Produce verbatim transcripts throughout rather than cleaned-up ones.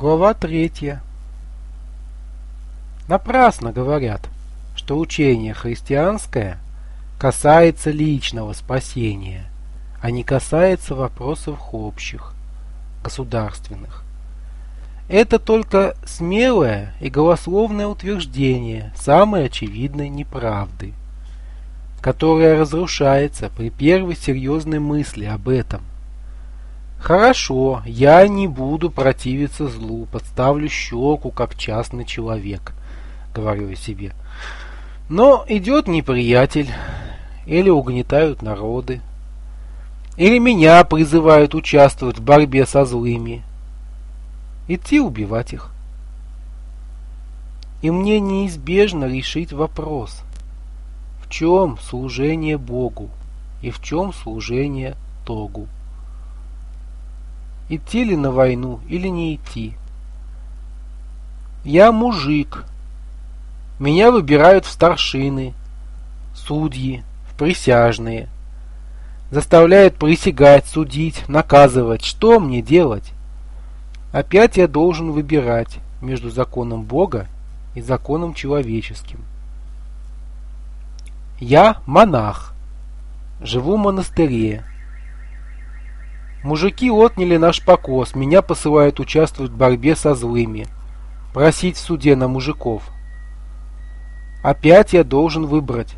Глава третья. Напрасно говорят, что учение христианское касается личного спасения, а не касается вопросов общих, государственных. Это только смелое и голословное утверждение самой очевидной неправды, которая разрушается при первой серьезной мысли об этом. Хорошо, я не буду противиться злу, подставлю щеку, как частный человек, говорю я себе. Но идет неприятель, или угнетают народы, или меня призывают участвовать в борьбе со злыми. Идти убивать их. И мне неизбежно решить вопрос, в чем служение Богу и в чем служение Тогу. Идти ли на войну или не идти? Я мужик. Меня выбирают в старшины, судьи, в присяжные. Заставляют присягать, судить, наказывать. Что мне делать? Опять я должен выбирать между законом Бога и законом человеческим. Я монах. Живу в монастыре. Мужики отняли наш покос, меня посылают участвовать в борьбе со злыми, просить в суде на мужиков. Опять я должен выбрать.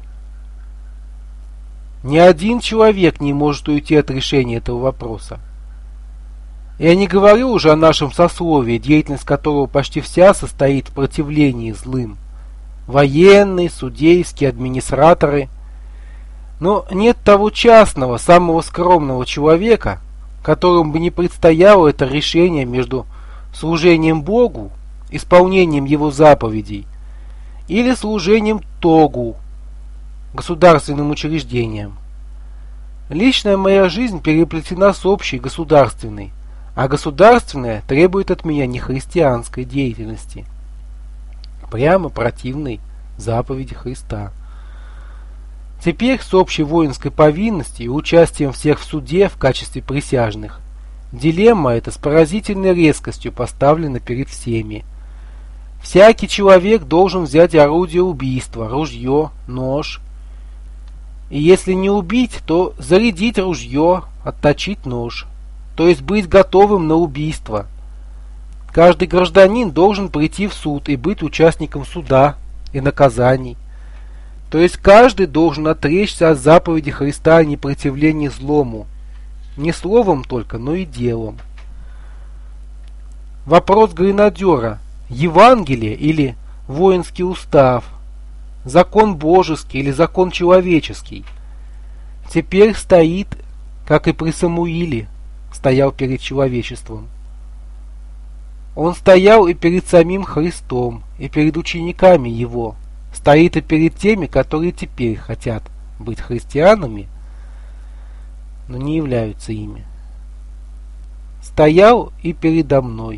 Ни один человек не может уйти от решения этого вопроса. Я не говорю уже о нашем сословии, деятельность которого почти вся состоит в противлении злым. Военные, судейские, администраторы. Но нет того частного, самого скромного человека, которому бы не предстояло это решение между служением Богу, исполнением Его заповедей, или служением Тогу, государственным учреждениям. Личная моя жизнь переплетена с общей государственной, а государственная требует от меня нехристианской деятельности, прямо противной заповеди Христа. Теперь с общей воинской повинностью и участием всех в суде в качестве присяжных дилемма эта с поразительной резкостью поставлена перед всеми. Всякий человек должен взять орудие убийства, ружье, нож, и если не убить, то зарядить ружье, отточить нож, то есть быть готовым на убийство. Каждый гражданин должен прийти в суд и быть участником суда и наказаний. То есть каждый должен отречься от заповеди Христа о непротивлении злому, не словом только, но и делом. Вопрос гренадера: Евангелие или воинский устав, закон божеский или закон человеческий, теперь стоит, как и при Самуиле стоял перед человечеством. Он стоял и перед самим Христом, и перед учениками Его, стоит и перед теми, которые теперь хотят быть христианами, но не являются ими. Стоял и передо мной.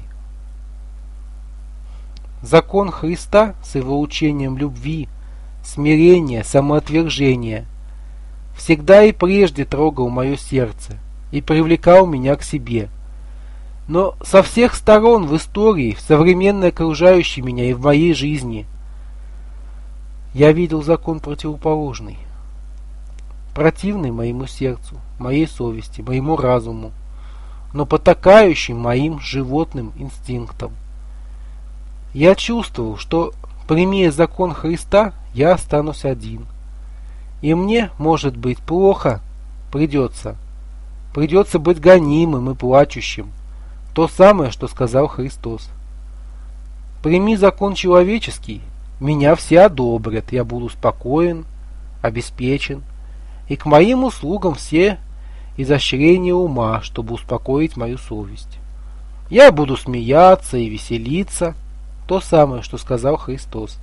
Закон Христа с Его учением любви, смирения, самоотвержения всегда и прежде трогал мое сердце и привлекал меня к себе. Но со всех сторон в истории, в современной окружающей меня и в моей жизни я видел закон противоположный, противный моему сердцу, моей совести, моему разуму, но потакающий моим животным инстинктам. Я чувствовал, что, примея закон Христа, я останусь один. И мне, может быть, плохо придется. Придется быть гонимым и плачущим. То самое, что сказал Христос. Прими закон человеческий, меня все одобрят, я буду спокоен, обеспечен, и к моим услугам все изощрения ума, чтобы успокоить мою совесть. Я буду смеяться и веселиться, то самое, что сказал Христос.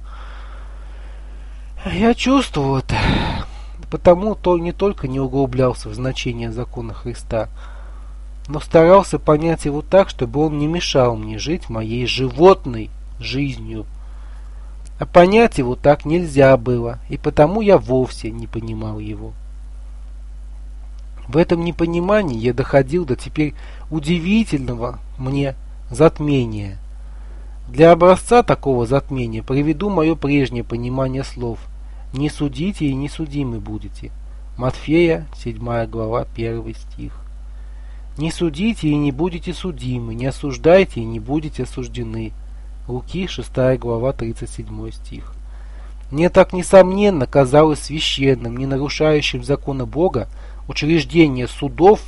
Я чувствовал это, потому то не только не углублялся в значение закона Христа, но старался понять его так, чтобы он не мешал мне жить моей животной жизнью. А понять его так нельзя было, и потому я вовсе не понимал его. В этом непонимании я доходил до теперь удивительного мне затмения. Для образца такого затмения приведу мое прежнее понимание слов. «Не судите и не судимы будете». Матфея, седьмая глава, первый стих. «Не судите и не будете судимы, не осуждайте и не будете осуждены». Луки, шестая глава, тридцать седьмой стих. Мне так несомненно казалось священным, не нарушающим закона Бога, учреждение судов,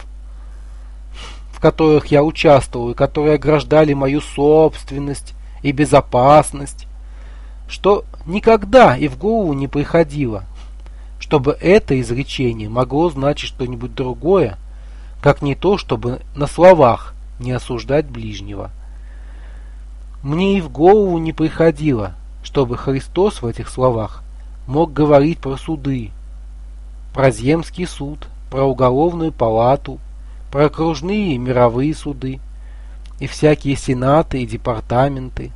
в которых я участвовал и которые ограждали мою собственность и безопасность, что никогда и в голову не приходило, чтобы это изречение могло значить что-нибудь другое, как не то, чтобы на словах не осуждать ближнего. Мне и в голову не приходило, чтобы Христос в этих словах мог говорить про суды, про земский суд, про уголовную палату, про окружные и мировые суды и всякие сенаты и департаменты.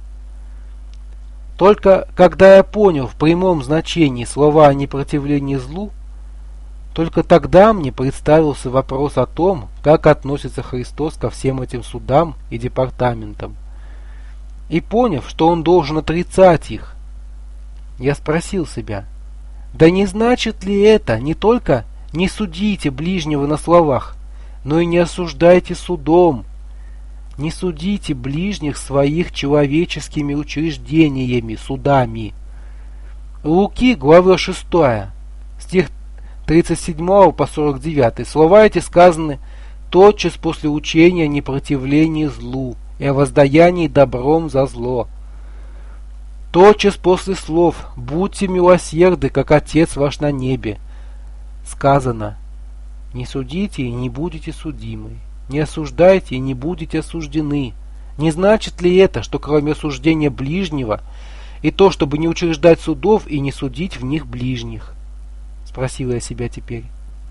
Только когда я понял в прямом значении слова о непротивлении злу, только тогда мне представился вопрос о том, как относится Христос ко всем этим судам и департаментам. И поняв, что он должен отрицать их, я спросил себя, да не значит ли это не только не судите ближнего на словах, но и не осуждайте судом, не судите ближних своих человеческими учреждениями, судами. Луки, глава шестая, стих тридцать седьмой по сорок девятый. Слова эти сказаны тотчас после учения о непротивлении злу и о воздаянии добром за зло. Тотчас после слов «Будьте милосердны, как Отец ваш на небе» сказано «Не судите и не будете судимы, не осуждайте и не будете осуждены». Не значит ли это, что кроме осуждения ближнего и то, чтобы не учреждать судов и не судить в них ближних? Спросила я себя теперь.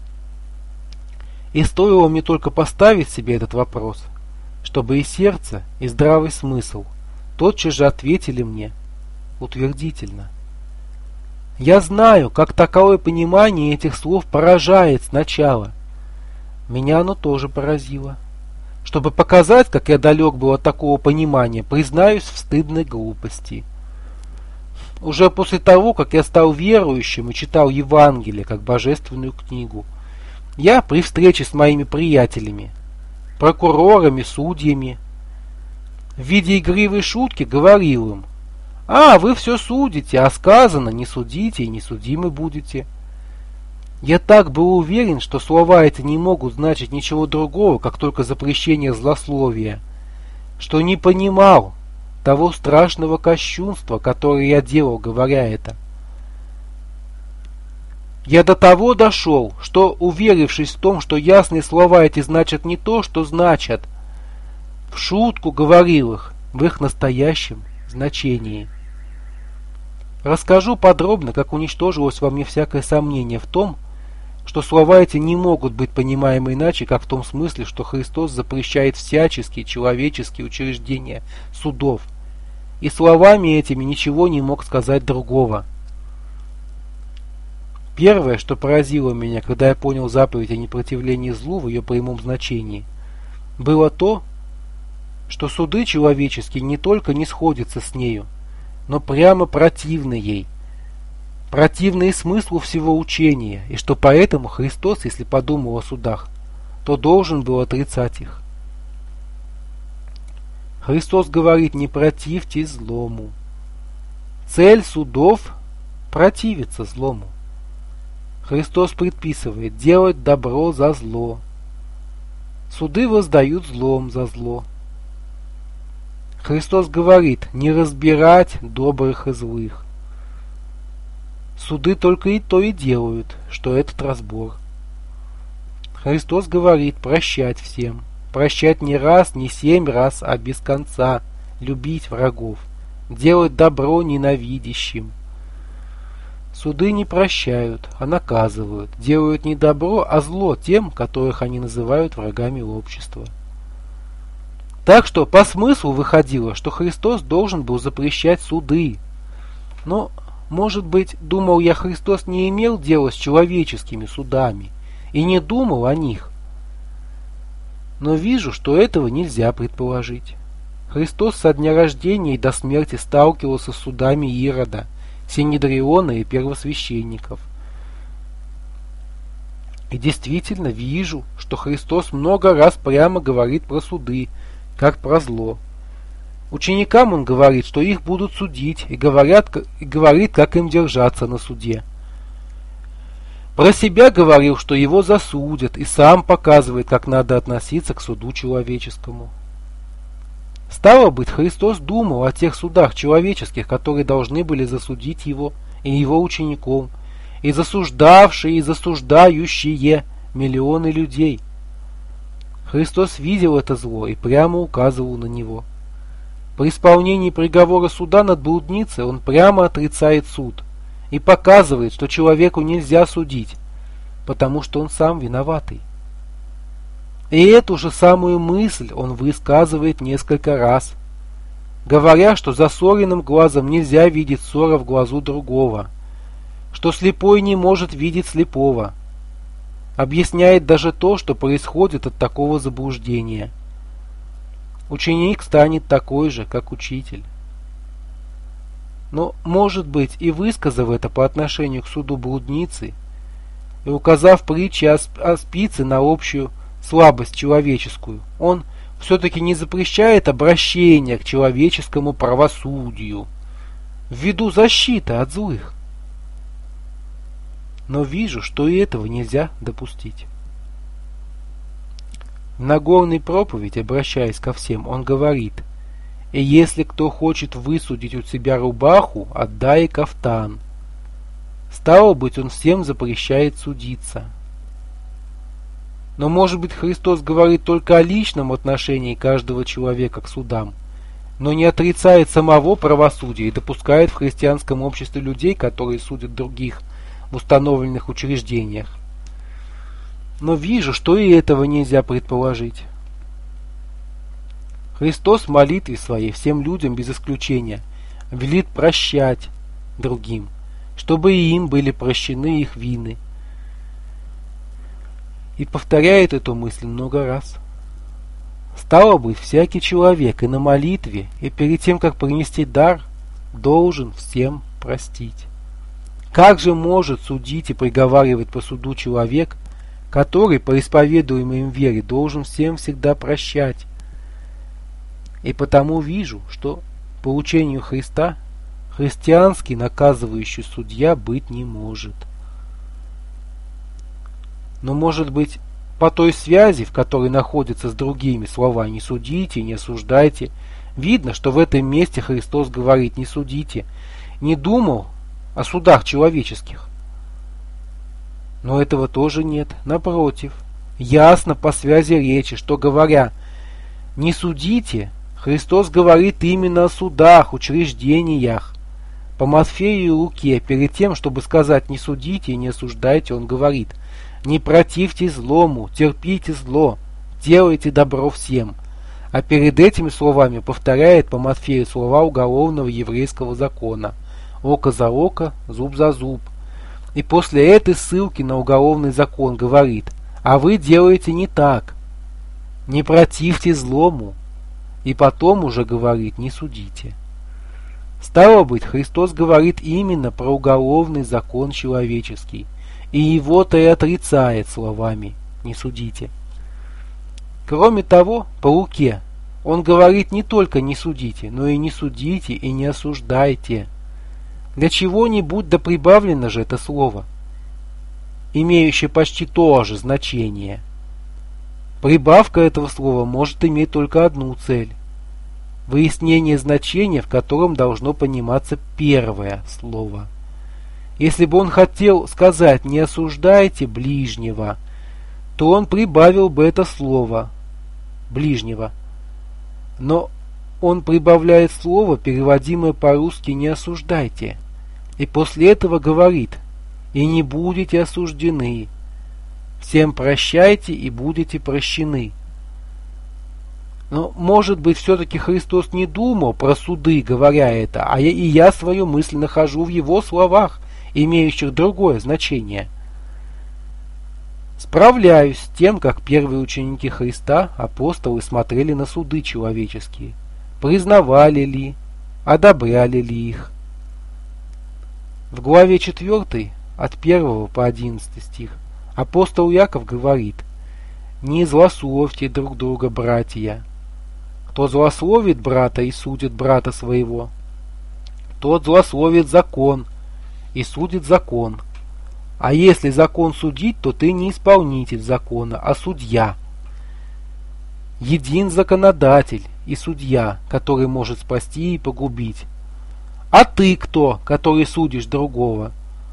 И стоило мне только поставить себе этот вопрос, чтобы и сердце, и здравый смысл тотчас же ответили мне утвердительно. Я знаю, как таковое понимание этих слов поражает сначала. Меня оно тоже поразило. Чтобы показать, как я далек был от такого понимания, признаюсь в стыдной глупости. Уже после того, как я стал верующим и читал Евангелие как божественную книгу, я при встрече с моими приятелями, прокурорами, судьями, в виде игривой шутки говорил им: «А, вы все судите, а сказано, не судите и не судимы будете». Я так был уверен, что слова эти не могут значить ничего другого, как только запрещение злословия, что не понимал того страшного кощунства, которое я делал, говоря это. Я до того дошел, что, уверившись в том, что ясные слова эти значат не то, что значат, в шутку говорил их в их настоящем значении. Расскажу подробно, как уничтожилось во мне всякое сомнение в том, что слова эти не могут быть понимаемы иначе, как в том смысле, что Христос запрещает всяческие человеческие учреждения судов, и словами этими ничего не мог сказать другого. Первое, что поразило меня, когда я понял заповедь о непротивлении злу в ее прямом значении, было то, что суды человеческие не только не сходятся с нею, но прямо противны ей, противны и смыслу всего учения, и что поэтому Христос, если подумал о судах, то должен был отрицать их. Христос говорит: не противьтесь злому. Цель судов – противиться злому. Христос предписывает делать добро за зло. Суды воздают злом за зло. Христос говорит: не разбирать добрых и злых. Суды только и то и делают, что этот разбор. Христос говорит: прощать всем. Прощать не раз, не семь раз, а без конца. Любить врагов. Делать добро ненавидящим. Суды не прощают, а наказывают. Делают не добро, а зло тем, которых они называют врагами общества. Так что по смыслу выходило, что Христос должен был запрещать суды. Но, может быть, думал я, Христос не имел дела с человеческими судами и не думал о них. Но вижу, что этого нельзя предположить. Христос со дня рождения и до смерти сталкивался с судами Ирода, Синедриона и первосвященников. И действительно вижу, что Христос много раз прямо говорит про суды, как про зло. Ученикам он говорит, что их будут судить, и, говорят, и говорит, как им держаться на суде. Про себя говорил, что его засудят, и сам показывает, как надо относиться к суду человеческому. Стало быть, Христос думал о тех судах человеческих, которые должны были засудить его и его учеников, и засуждавшие и засуждающие миллионы людей. Христос видел это зло и прямо указывал на него. При исполнении приговора суда над блудницей он прямо отрицает суд и показывает, что человеку нельзя судить, потому что он сам виноватый. И эту же самую мысль он высказывает несколько раз, говоря, что засоренным глазом нельзя видеть ссора в глазу другого, что слепой не может видеть слепого. Объясняет даже то, что происходит от такого заблуждения. Ученик станет такой же, как учитель. Но, может быть, и высказав это по отношению к суду блудницы, и указав притчи о, сп о спице на общую слабость человеческую, он все-таки не запрещает обращение к человеческому правосудию, ввиду защиты от злых. Но вижу, что и этого нельзя допустить. В Нагорной проповеди, обращаясь ко всем, он говорит: «И если кто хочет высудить у себя рубаху, отдай и кафтан». Стало быть, он всем запрещает судиться. Но, может быть, Христос говорит только о личном отношении каждого человека к судам, но не отрицает самого правосудия и допускает в христианском обществе людей, которые судят других в установленных учреждениях. Но вижу, что и этого нельзя предположить. Христос в молитве своей всем людям без исключения велит прощать другим, чтобы и им были прощены их вины. И повторяет эту мысль много раз. Стало быть, всякий человек и на молитве, и перед тем, как принести дар, должен всем простить. Как же может судить и приговаривать по суду человек, который по исповедуемой им вере должен всем всегда прощать? И потому вижу, что по учению Христа христианский наказывающий судья быть не может. Но, может быть, по той связи, в которой находятся с другими слова «не судите», «не осуждайте», видно, что в этом месте Христос говорит «не судите», не думал о судах человеческих. Но этого тоже нет. Напротив, ясно по связи речи, что, говоря «не судите», Христос говорит именно о судах, учреждениях. По Матфею и Луке, перед тем, чтобы сказать «не судите» и «не осуждайте», он говорит: «Не противьте злому, терпите зло, делайте добро всем». А перед этими словами повторяет по Матфею слова уголовного еврейского закона: «Око за око, зуб за зуб». И после этой ссылки на уголовный закон говорит: «А вы делаете не так, не противьте злому». И потом уже говорит: «Не судите». Стало быть, Христос говорит именно про уголовный закон человеческий, и его-то и отрицает словами «не судите». Кроме того, по Луке он говорит не только «не судите», но и «не судите» и «не осуждайте». Для чего-нибудь да прибавлено же это слово, имеющее почти то же значение. Прибавка этого слова может иметь только одну цель – выяснение значения, в котором должно пониматься первое слово. Если бы он хотел сказать «не осуждайте ближнего», то он прибавил бы это слово «ближнего». Но он прибавляет слово, переводимое по-русски «не осуждайте», и после этого говорит: «И не будете осуждены, всем прощайте и будете прощены». Но, может быть, все-таки Христос не думал про суды, говоря это, а я, и я свою мысль нахожу в его словах, имеющих другое значение. Справляюсь с тем, как первые ученики Христа, апостолы, смотрели на суды человеческие. признавали ли, одобряли ли их. В главе четвёртой, от первого по одиннадцатый стих, апостол Яков говорит: «Не злословьте друг друга, братья. Кто злословит брата и судит брата своего, тот злословит закон и судит закон. А если закон судить, то ты не исполнитель закона, а судья. Един законодатель и судья, который может спасти и погубить. А ты кто, который судишь другого?»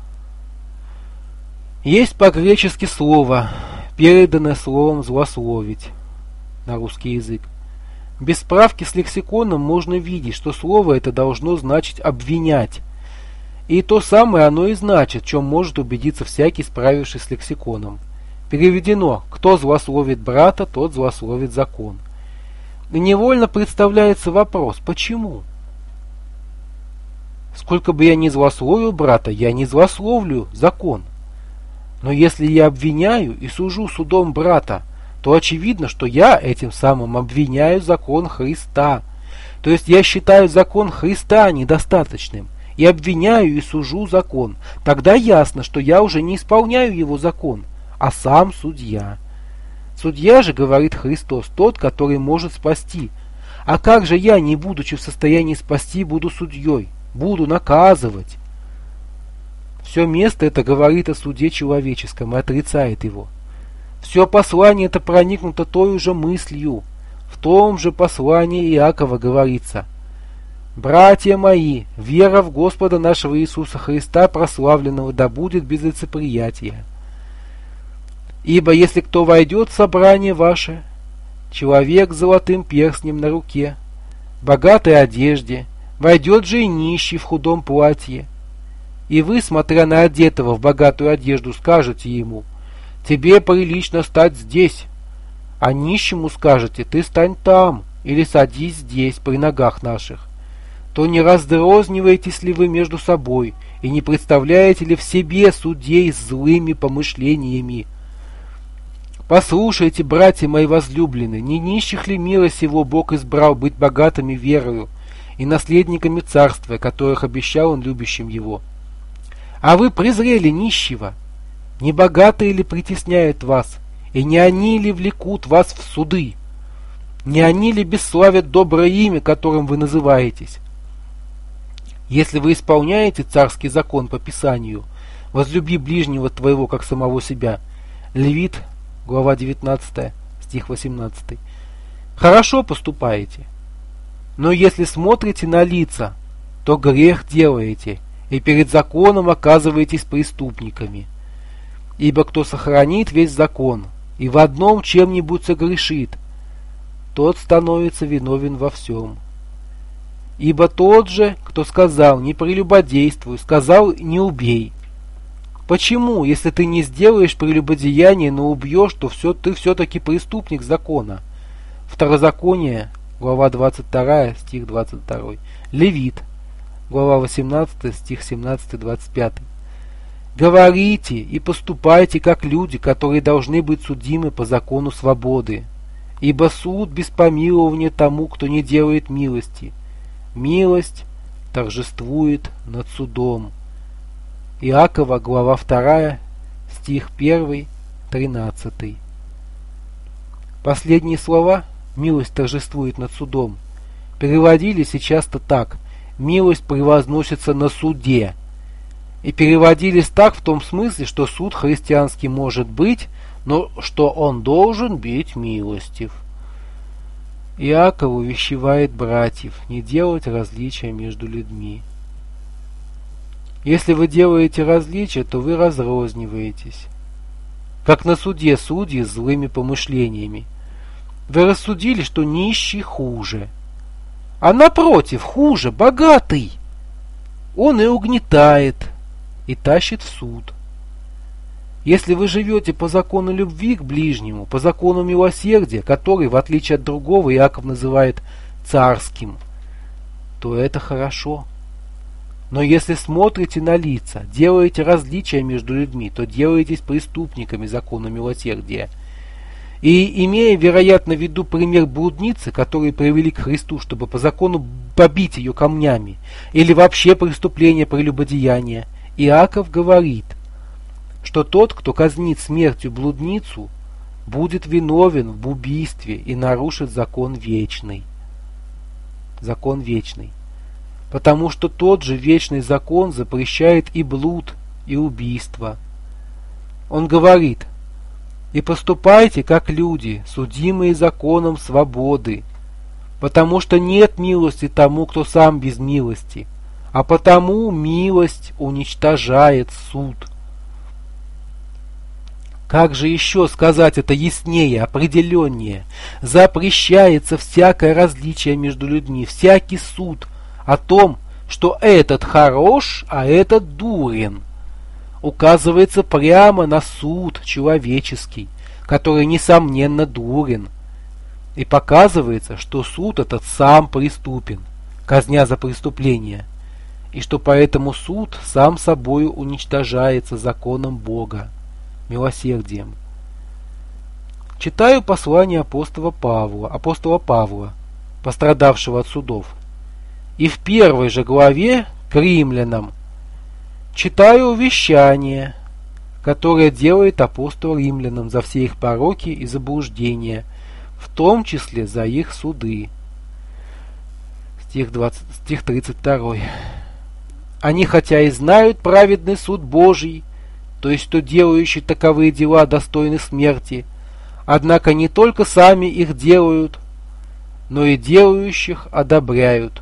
Есть по-гречески слово, переданное словом «злословить» на русский язык. Без справки с лексиконом можно видеть, что слово это должно значить «обвинять». И то самое оно и значит, в чем может убедиться всякий, справившись с лексиконом. Переведено: «Кто злословит брата, тот злословит закон». И невольно представляется вопрос: почему? Сколько бы я ни злословил брата, я не злословлю закон. Но если я обвиняю и сужу судом брата, то очевидно, что я этим самым обвиняю закон Христа. То есть я считаю закон Христа недостаточным и обвиняю и сужу закон. Тогда ясно, что я уже не исполняю его закон, а сам судья. Судья же, говорит Христос, тот, который может спасти. А как же я, не будучи в состоянии спасти, буду судьей? Буду наказывать? Все место это говорит о суде человеческом и отрицает его. Все послание это проникнуто той же мыслью. В том же послании Иакова говорится: «Братья мои, вера в Господа нашего Иисуса Христа прославленного да будет без лицеприятия. Ибо если кто войдет в собрание ваше, человек с золотым перстнем на руке, в богатой одежде, войдет же и нищий в худом платье. И вы, смотря на одетого в богатую одежду, скажете ему: тебе прилично стать здесь, а нищему скажете: ты стань там, или садись здесь, при ногах наших, то не раздрозниваетесь ли вы между собой, и не представляете ли в себе судей с злыми помышлениями? Послушайте, братья мои возлюбленные, не нищих ли мира сего Бог избрал быть богатыми верою и наследниками царства, которых обещал он любящим его? А вы презрели нищего. Не богатые ли притесняют вас, и не они ли влекут вас в суды? Не они ли бесславят доброе имя, которым вы называетесь? Если вы исполняете царский закон по Писанию: возлюби ближнего твоего, как самого себя, Левит, глава девятнадцатая, стих восемнадцатый, хорошо поступаете. Но если смотрите на лица, то грех делаете, и перед законом оказываетесь преступниками. Ибо кто сохранит весь закон и в одном чем-нибудь согрешит, тот становится виновен во всем. Ибо тот же, кто сказал: не прелюбодействуй, сказал: не убей. Почему, если ты не сделаешь прелюбодеяние, но убьешь, то все, ты все-таки преступник закона? Второзаконие, глава двадцать вторая, стих двадцать второй. Левит, глава восемнадцатая, стих семнадцатый двадцать пятый. Говорите и поступайте, как люди, которые должны быть судимы по закону свободы. Ибо суд без помилования тому, кто не делает милости. Милость торжествует над судом. Иакова, глава вторая, стих первый, тринадцатый. Последние слова «милость торжествует над судом» переводились часто так: «милость превозносится на суде», и переводились так в том смысле, что суд христианский может быть, но что он должен быть милостив. Иаков увещевает братьев не делать различия между людьми. Если вы делаете различия, то вы разрозниваетесь, как на суде судьи с злыми помышлениями. Вы рассудили, что нищий хуже, а напротив хуже богатый. Он и угнетает, и тащит в суд. Если вы живете по закону любви к ближнему, по закону милосердия, который, в отличие от другого, Иаков называет царским, то это хорошо. Но если смотрите на лица, делаете различия между людьми, то делаетесь преступниками закона милосердия. И, имея, вероятно, в виду пример блудницы, которую привели к Христу, чтобы по закону побить ее камнями, или вообще преступление прелюбодеяния, Иаков говорит, что тот, кто казнит смертью блудницу, будет виновен в убийстве и нарушит закон вечный. Закон вечный. Потому что тот же вечный закон запрещает и блуд, и убийство. Он говорит: «И поступайте, как люди, судимые законом свободы, потому что нет милости тому, кто сам без милости, а потому милость уничтожает суд». Как же еще сказать это яснее, определеннее? Запрещается всякое различие между людьми, всякий суд о том, что этот хорош, а этот дурен. Указывается прямо на суд человеческий, который, несомненно, дурен. И показывается, что суд этот сам преступен, казня за преступление, и что поэтому суд сам собою уничтожается законом Бога, милосердием. Читаю послание апостола Павла, апостола Павла, пострадавшего от судов. И в первой же главе к римлянам читаю увещание, которое делает апостол римлянам за все их пороки и заблуждения, в том числе за их суды. Стих, двадцать, стих тридцать два. Они хотя и знают праведный суд Божий, то есть что делающие таковые дела достойны смерти, однако не только сами их делают, но и делающих одобряют.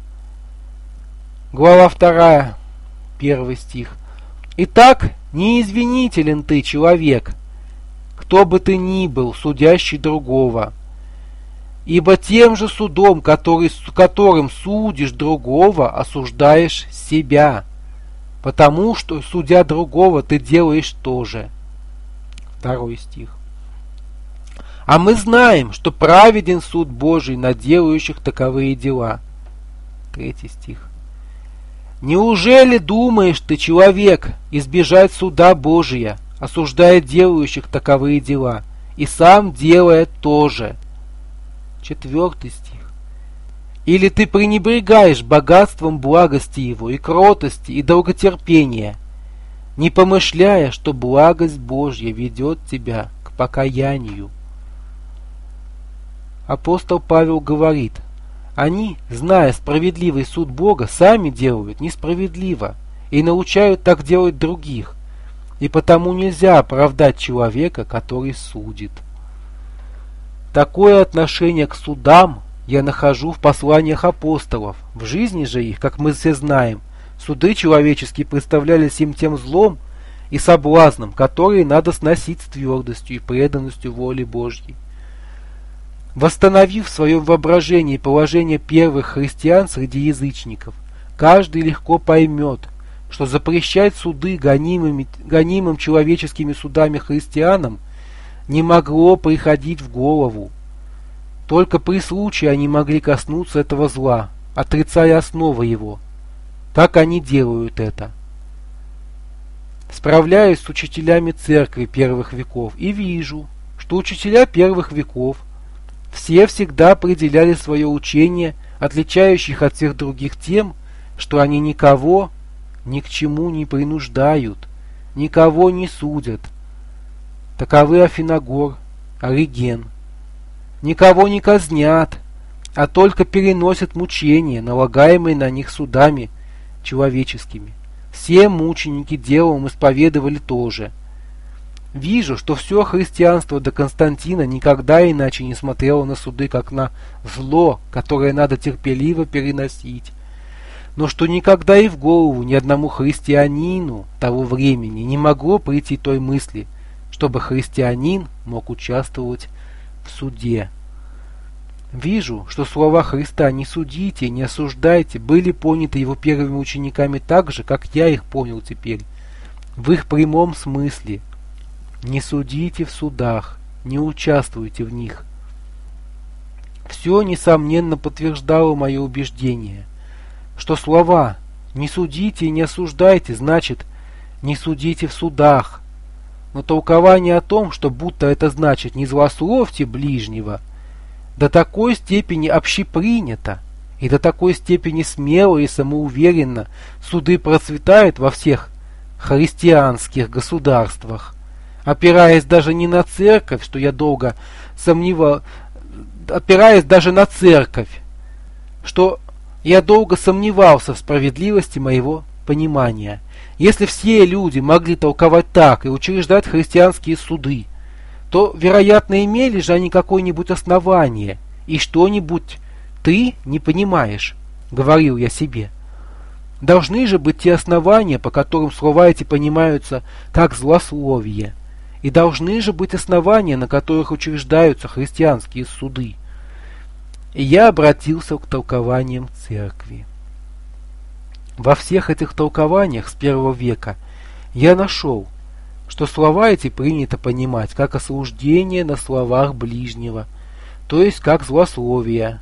Глава вторая, первый стих. «Итак, неизвинителен ты, человек, кто бы ты ни был, судящий другого, ибо тем же судом, который, которым судишь другого, осуждаешь себя, потому что, судя другого, ты делаешь то же». Второй стих. «А мы знаем, что праведен суд Божий над делающих таковые дела». Третий стих. «Неужели думаешь ты, человек, избежать суда Божия, осуждая делающих таковые дела, и сам делая то же?» Четвертый стих. «Или ты пренебрегаешь богатством благости его и кротости и долготерпения, не помышляя, что благость Божья ведет тебя к покаянию?» Апостол Павел говорит: они, зная справедливый суд Бога, сами делают несправедливо и научают так делать других, и потому нельзя оправдать человека, который судит. Такое отношение к судам я нахожу в посланиях апостолов. В жизни же их, как мы все знаем, суды человеческие представлялись им тем злом и соблазном, которые надо сносить с твердостью и преданностью воле Божьей. Восстановив в своем воображении положение первых христиан среди язычников, каждый легко поймет, что запрещать суды гонимыми, гонимым человеческими судами христианам не могло приходить в голову. Только при случае они могли коснуться этого зла, отрицая основы его. Так они делают это. Справляюсь с учителями церкви первых веков и вижу, что учителя первых веков все всегда определяли свое учение, отличающих от всех других тем, что они никого ни к чему не принуждают, никого не судят. Таковы Афиногор, Ориген. Никого не казнят, а только переносят мучения, налагаемые на них судами человеческими. Все мученики делом исповедовали тоже. Вижу, что все христианство до Константина никогда иначе не смотрело на суды, как на зло, которое надо терпеливо переносить, но что никогда и в голову ни одному христианину того времени не могло прийти той мысли, чтобы христианин мог участвовать в суде. Вижу, что слова Христа «не судите, не осуждайте» были поняты его первыми учениками так же, как я их понял теперь, в их прямом смысле. Не судите в судах, не участвуйте в них. Все, несомненно, подтверждало мое убеждение, что слова «не судите и не осуждайте» значит «не судите в судах», но толкование о том, что будто это значит «не злословьте ближнего», до такой степени общепринято и до такой степени смело и самоуверенно суды процветают во всех христианских государствах, опираясь даже не на церковь, что я долго сомневал, опираясь даже на церковь, что я долго сомневался в справедливости моего понимания. Если все люди могли толковать так и учреждать христианские суды, то, вероятно, имели же они какое-нибудь основание, и что-нибудь ты не понимаешь, говорил я себе. Должны же быть те основания, по которым слова эти понимаются как злословие, и должны же быть основания, на которых учреждаются христианские суды. И я обратился к толкованиям церкви. Во всех этих толкованиях с первого века я нашел, что слова эти принято понимать как осуждение на словах ближнего, то есть как злословие.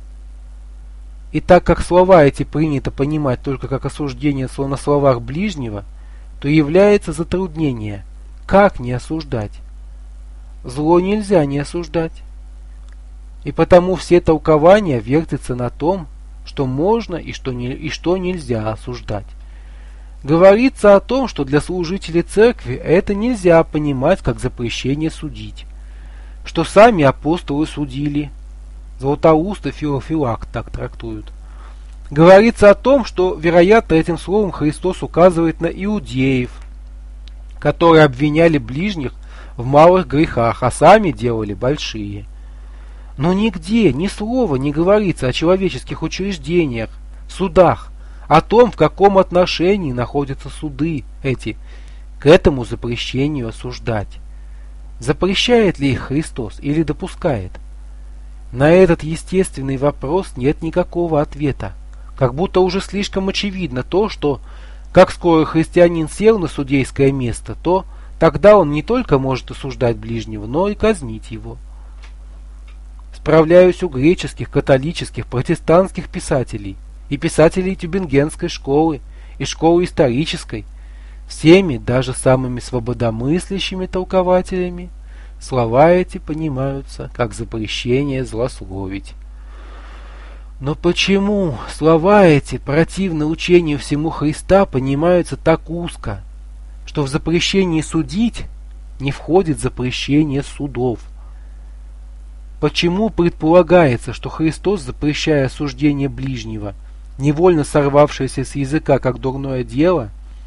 И так как слова эти принято понимать только как осуждение на словах ближнего, то является затруднение, как не осуждать. Зло нельзя не осуждать. И потому все толкования вертятся на том, что можно и что, не, и что нельзя осуждать. Говорится о том, что для служителей церкви это нельзя понимать как запрещение судить, что сами апостолы судили. Златоуст и Феофилакт так трактуют. Говорится о том, что, вероятно, этим словом Христос указывает на иудеев, которые обвиняли ближних в малых грехах, а сами делали большие. Но нигде ни слова не говорится о человеческих учреждениях, судах, о том, в каком отношении находятся суды эти к этому запрещению осуждать. Запрещает ли их Христос или допускает? На этот естественный вопрос нет никакого ответа, как будто уже слишком очевидно то, что, как скоро христианин сел на судейское место, то тогда он не только может осуждать ближнего, но и казнить его. Справляюсь у греческих, католических, протестантских писателей и писателей Тюбингенской школы и школы исторической, всеми, даже самыми свободомыслящими толкователями, слова эти понимаются как запрещение злословить. Но почему слова эти, противно учению всему Христа, понимаются так узко, что в запрещении судить не входит запрещение судов? Почему предполагается, что Христос, запрещая осуждение ближнего, невольно сорвавшееся с языка как дурное дело,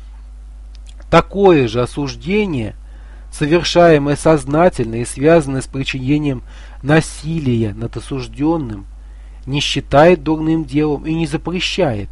такое же осуждение, совершаемое сознательно и связанное с причинением насилия над осужденным, не считает дурным делом и не запрещает?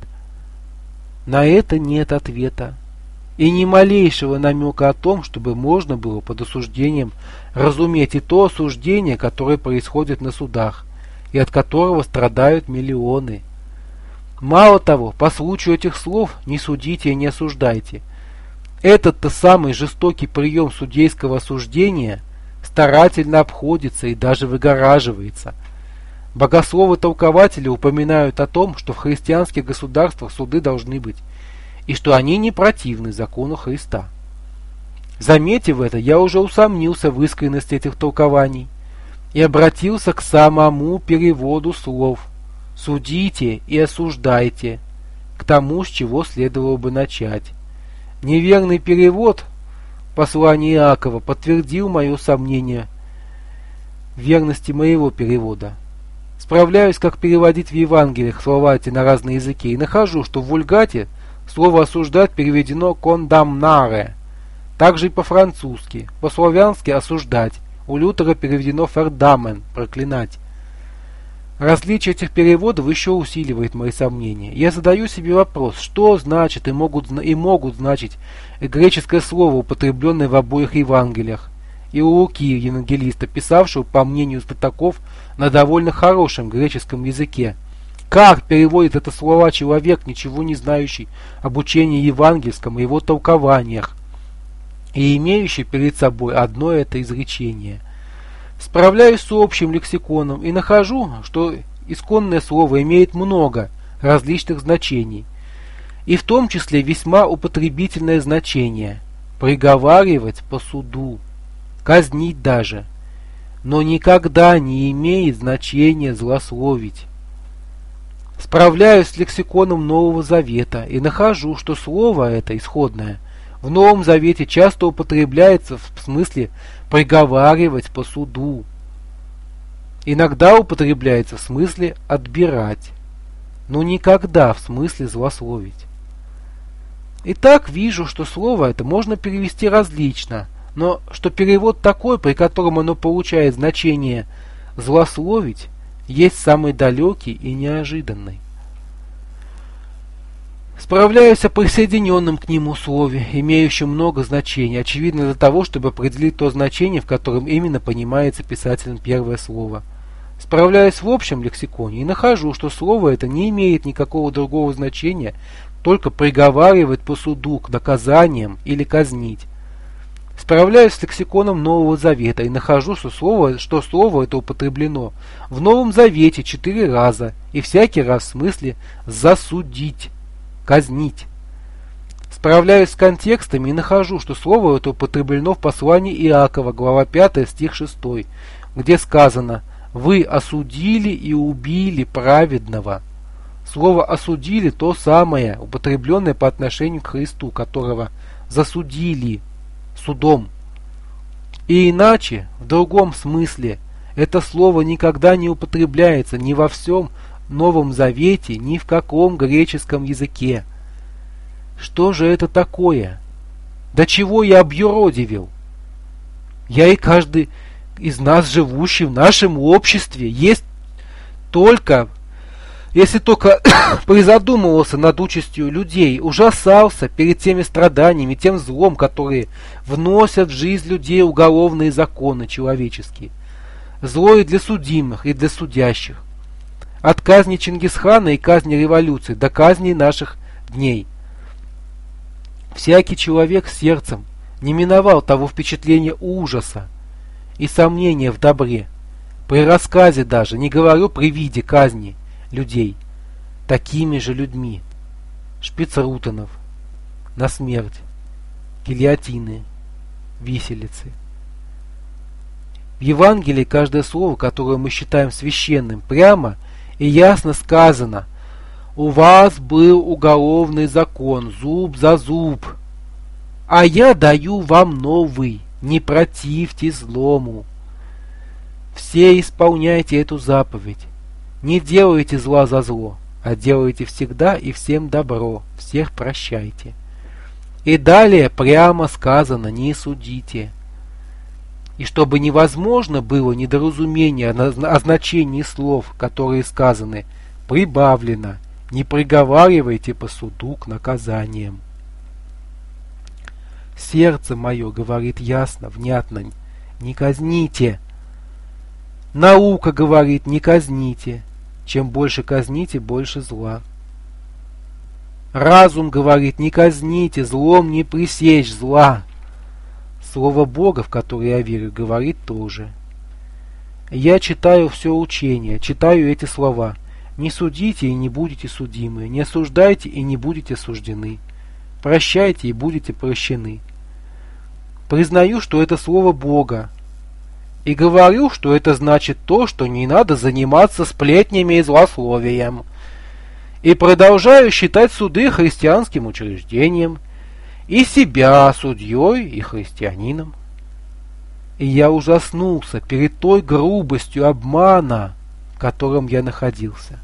На это нет ответа и ни малейшего намека о том, чтобы можно было под осуждением разуметь и то осуждение, которое происходит на судах, и от которого страдают миллионы. Мало того, по случаю этих слов «не судите и не осуждайте», этот-то самый жестокий прием судейского осуждения старательно обходится и даже выгораживается. Богословы-толкователи упоминают о том, что в христианских государствах суды должны быть, и что они не противны закону Христа. Заметив это, я уже усомнился в искренности этих толкований и обратился к самому переводу слов «судите и осуждайте», к тому, с чего следовало бы начать. Неверный перевод послания Иакова подтвердил мое сомнение в верности моего перевода. Справляюсь, как переводить в Евангелиях слова эти на разные языки, и нахожу, что в Вульгате слово «осуждать» переведено «кондамнаре», также и по-французски, по-славянски «осуждать», у Лютера переведено «фердамен» – «проклинать». Различие этих переводов еще усиливает мои сомнения. Я задаю себе вопрос, что значит и могут, и могут значить греческое слово, употребленное в обоих Евангелиях, и у Луки, евангелиста, писавшего, по мнению знатоков, на довольно хорошем греческом языке. Как переводит это слово человек, ничего не знающий об учении евангельском и его толкованиях, и имеющий перед собой одно это изречение? Справляюсь с общим лексиконом и нахожу, что исконное слово имеет много различных значений, и в том числе весьма употребительное значение. приговаривать по суду, казнить даже, но никогда не имеет значения злословить. Справляюсь с лексиконом Нового Завета и нахожу, что слово это исходное в Новом Завете часто употребляется в смысле приговаривать по суду. Иногда употребляется в смысле отбирать, но никогда в смысле злословить. Итак, вижу, что слово это можно перевести различно, но что перевод такой, при котором оно получает значение «злословить», есть самый далекий и неожиданный. Справляюсь о присоединенном к нему слове, имеющем много значений, очевидно для того, чтобы определить то значение, в котором именно понимается писателем первое слово. Справляюсь в общем лексиконе и нахожу, что слово это не имеет никакого другого значения, только приговаривать по суду к наказаниям или казнить. Справляюсь с лексиконом Нового Завета и нахожу, что слово, что слово это употреблено в Новом Завете четыре раза, и всякий раз в смысле «засудить», «казнить». Справляюсь с контекстами и нахожу, что слово это употреблено в послании Иакова, глава пятая, стих шестой, где сказано «Вы осудили и убили праведного». Слово «осудили» то самое, употребленное по отношению к Христу, которого засудили судом. И иначе, в другом смысле, это слово никогда не употребляется ни во всем Новом Завете, ни в каком греческом языке. Что же это такое? До чего я объюродивил? Я и каждый из нас, живущий в нашем обществе, есть только... Если только призадумывался над участью людей, ужасался перед теми страданиями, тем злом, которые вносят в жизнь людей уголовные законы человеческие. Зло и для судимых, и для судящих. От казни Чингисхана и казни революции до казни наших дней. Всякий человек сердцем не миновал того впечатления ужаса и сомнения в добре. При рассказе даже, не говорю при виде казни людей, такими же людьми, шпицрутенов, на смерть, гильотины, виселицы. В Евангелии каждое слово, которое мы считаем священным, прямо и ясно сказано: «У вас был уголовный закон, зуб за зуб, а я даю вам новый, не противьте злому». Все исполняйте эту заповедь. Не делайте зла за зло, а делайте всегда и всем добро, всех прощайте. И далее прямо сказано: не судите. И чтобы невозможно было недоразумение о значении слов, которые сказаны, прибавлено: не приговаривайте по суду к наказаниям. Сердце мое говорит ясно, внятно: не казните. Наука говорит: не казните. Чем больше казните, больше зла. Разум говорит: не казните, злом не пресечь зла. Слово Бога, в которое я верю, говорит тоже. Я читаю все учение, читаю эти слова: не судите и не будете судимы, не осуждайте и не будете осуждены, прощайте и будете прощены. Признаю, что это слово Бога, и говорю, что это значит то, что не надо заниматься сплетнями и злословием. И продолжаю считать суды христианским учреждением, и себя судьей и христианином. И я ужаснулся перед той грубостью обмана, в котором я находился.